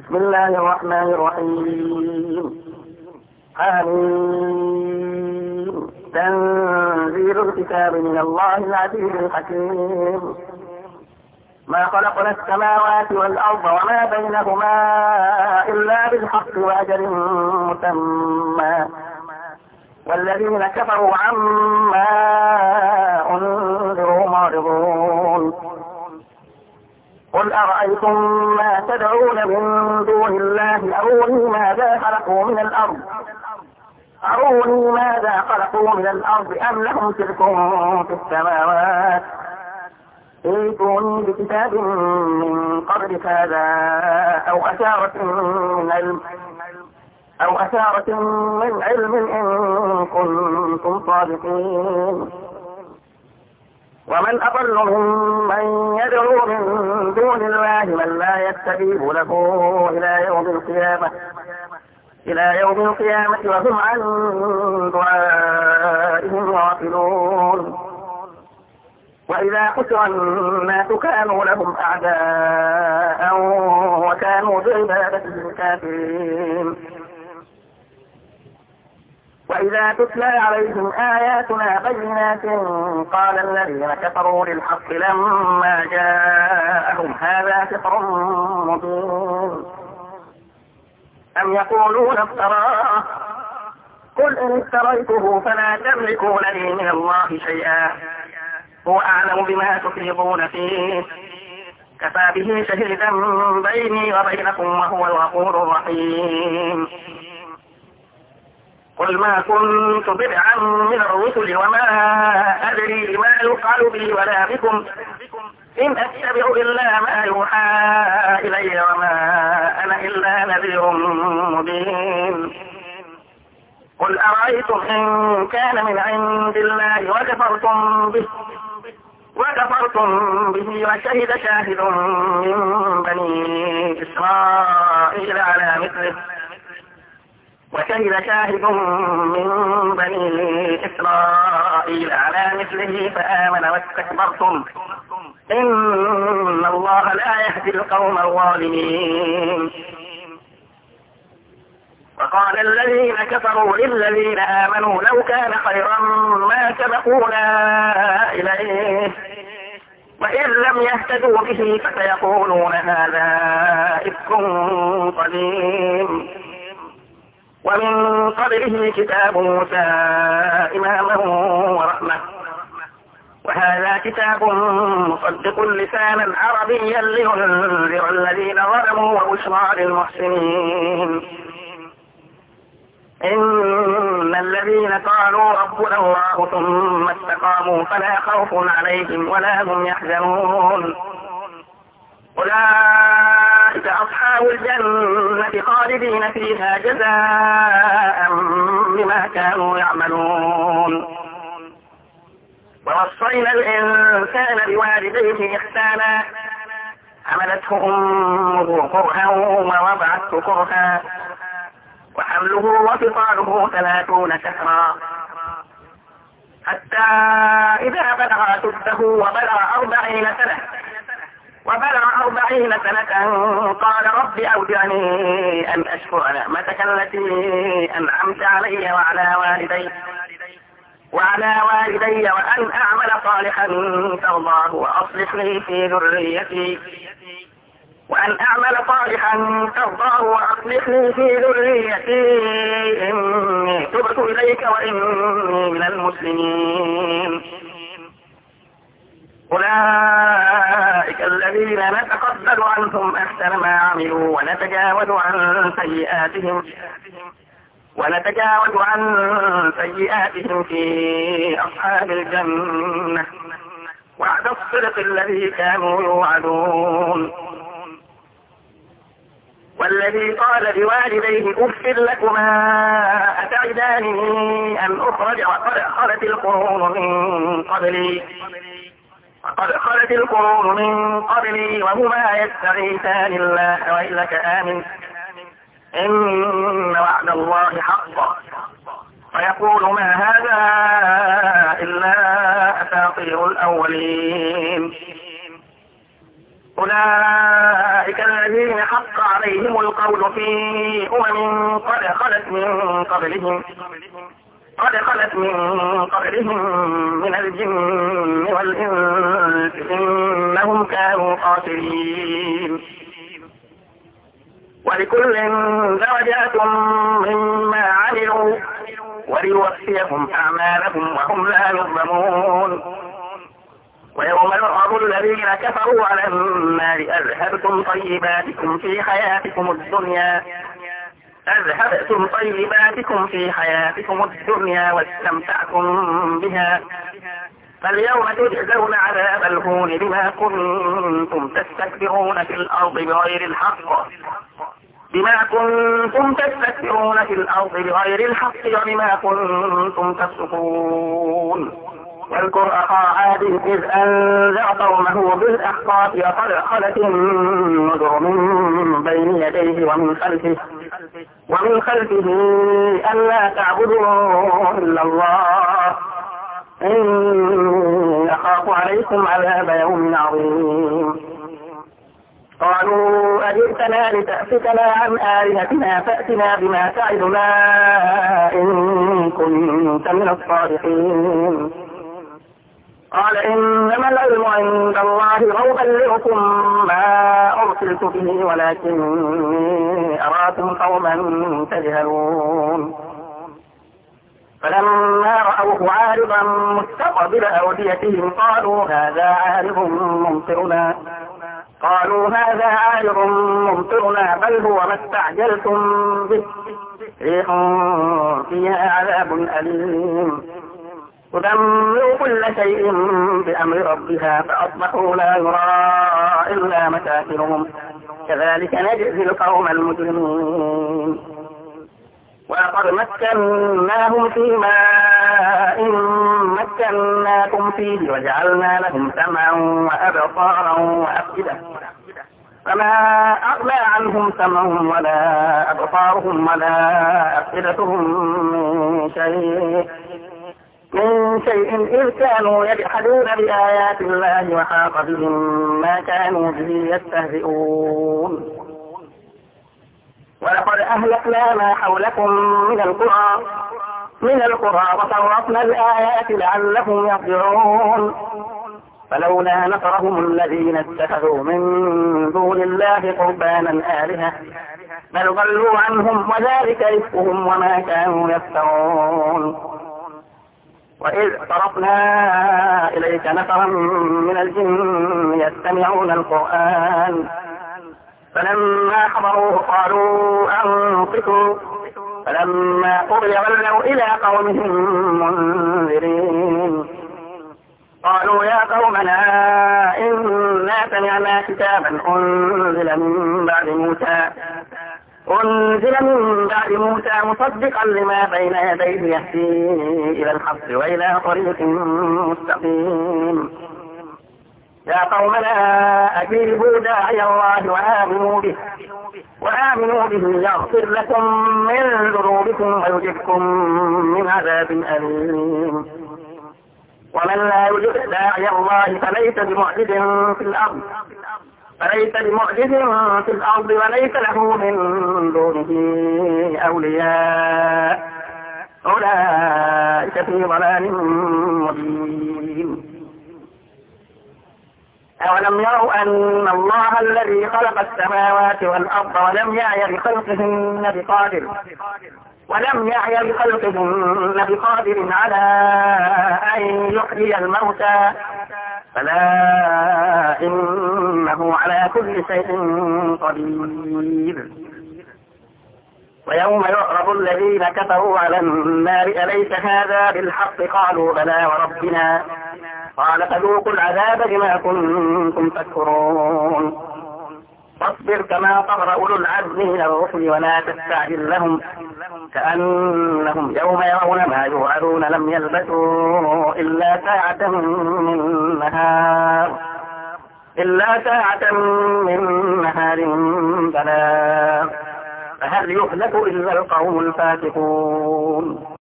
بسم الله الرحمن الرحيم. آمين. تنزيل الكتاب من الله العزيز الحكيم. ما خلقنا السماوات والأرض وما بينهما إلا بالحق وأجل مسمى والذين كفروا عما أنذروا معرضون. قل أرأيتم ما تدعون من دون الله أروني ماذا خلقوا من الأرض أم لهم شرك في السماوات ائتوني بكتاب من قبل هذا أو أثارة من علم إن كنتم صادقين. ومن أضل ممن يدعو من دون الله من لا يستجيب له إلى يوم القيامة وهم عن دعائهم غافلون. وإذا حشر الناس كانوا لهم أعداء وكانوا بعبادتهم كافرين. وإذا تتلى عليهم آياتنا بينات قال الذين كفروا للحق لما جاءهم هذا سحر مبين أم يقولون افتراه قل إن افتريته فلا تملكون لي من الله شيئا هو أعلم بما تفيضون فيه كفى به شهيدا بيني وبينكم وهو الغفور الرحيم. قل ما كنت بدعا من الرسل وما أدري ما يفعل بي ولا بكم إن أتبع إلا ما يوحى إلي وما أنا إلا نذير مبين. قل أرأيتم إن كان من عند الله وكفرتم به وشهد شاهد من بني إسرائيل على مثله فآمن واستكبرتم إن الله لا يهدي القوم الظالمين. وقال الذين كفروا للذين آمنوا لو كان خيرا ما سبقونا إليه وإن لم يهتدوا به فسيقولون هذا إفك قديم. ومن قبله كتاب موسى إماما ورحمة وهذا كتاب مصدق لسانا عربيا لينذر الذين ظلموا وبشرى للمحسنين. إن الذين قالوا ربنا الله ثم استقاموا فلا خوف عليهم ولا هم يحزنون أولئك أصحاب الجنة خالدين فيها جزاء بما كانوا يعملون. ووصينا الإنسان بوالديه إحسانا حملته أمه كرها ووضعته كرها وحمله وفصاله 30 شهرا حتى إذا بلغ أشده وبلغ 40 سنة قال رب أوزعني أن أشكر نعمتك التي أنعمت علي وعلى والدي وأن أعمل صالحا ترضاه وأصلح لي في ذريتي إني تبت إليك وإني من المسلمين. أولئك الذين نتقبل عنهم أحسن ما عملوا ونتجاوز عن سيئاتهم في أصحاب الجنة وعد الصدق الذي كانوا يوعدون. والذي قال لوالديه أف لكما أتعدانني أن أخرج وقد خلت القرون من قبلي وهما يستغيثان الله ويلك آمن إن وعد الله حق ويقول ما هذا إلا أساطير الأولين. أولئك الذين حق عليهم القول في أمم قد خلت من قبلهم من الجن والإنس إنهم كانوا خاسرين. ولكل درجات مما عملوا وليوفيهم أعمالهم وهم لا يظلمون. ويوم يعرض الذين كفروا على النار أذهبتم طيباتكم في حياتكم الدنيا واستمتعتم بها فاليوم تجزون عذاب الهون بما كنتم تستكبرون في الأرض بغير وبما كنتم تفسقون. واذكر أخا عاد إذ أنذر قومه بالأحقاف وقد خلت النذر من بين يديه ومن خلفه ألا تعبدوا إلا الله إني أخاف عليكم عذاب يوم عظيم. قالوا أجئتنا لتأفكنا عن آلهتنا فأتنا بما تعدنا إن كنت من الصادقين. قال إنما العلم عند الله وأبلغكم ما أرسلت به ولكني أراكم قوما تجهلون. فلما رأوه عارضا مستقبل أوديتهم قالوا هذا عارض ممطرنا بل هو ما استعجلتم به ريح فيها عذاب أليم تدمر كل شيء بأمر ربها فأصبحوا لا يرى إلا مساكنهم كذلك نجزي القوم المجرمين. ولقد مكناهم في ماء مكناكم فيه وجعلنا لهم سمعا وأبصارا وأفئدة فما أغنى عنهم سمعهم ولا أبصارهم ولا أفئدتهم من شيء إذ كانوا يجحدون بآيات الله وحاق بهم ما كانوا به يستهزئون. ولقد أهلكنا ما حولكم من القرى وصرفنا الآيات لعلهم يرجعون. فلولا نصرهم الذين اتخذوا من دون الله قربانا آلهة بل ضلوا عنهم وذلك رزقهم وما كانوا يفترون. وإذ صرفنا إليك نفرا من الجن يستمعون القرآن فلما حضروه قالوا أنصتوا فلما قضي ولوا إلى قومهم منذرين. قالوا يا قومنا إنا سمعنا كتابا أنزل من بعد موسى مصدقا لما بين يديه يهدي إلى الحق وإلى طريق مستقيم. يا قومنا أجيبوا داعي الله وآمنوا به يغفر لكم من ذنوبكم ويجركم من عذاب أليم. ومن لا يجب داعي الله فليس بمعجز في الأرض وليس له من دونه أولياء أولئك في ضلال مبين. أولم يروا أن الله الذي خلق السماوات والأرض ولم يعي بخلقهن بقادر على أن يحيي الموتى فلا إنه على كل شيء قدير. ويوم يعرض الذين كفروا على النار أليس هذا بالحق قالوا بلى وربنا قال فذوقوا العذاب بما كنتم تكفرون. فاصبر كما صبر أولو العزم من الرسل ولا تستعجل لهم كأنهم يوم يرون ما يوعدون لم يلبثوا إلا ساعة من نهار بلاغ فهل يهلك إلا القوم الفاسقون.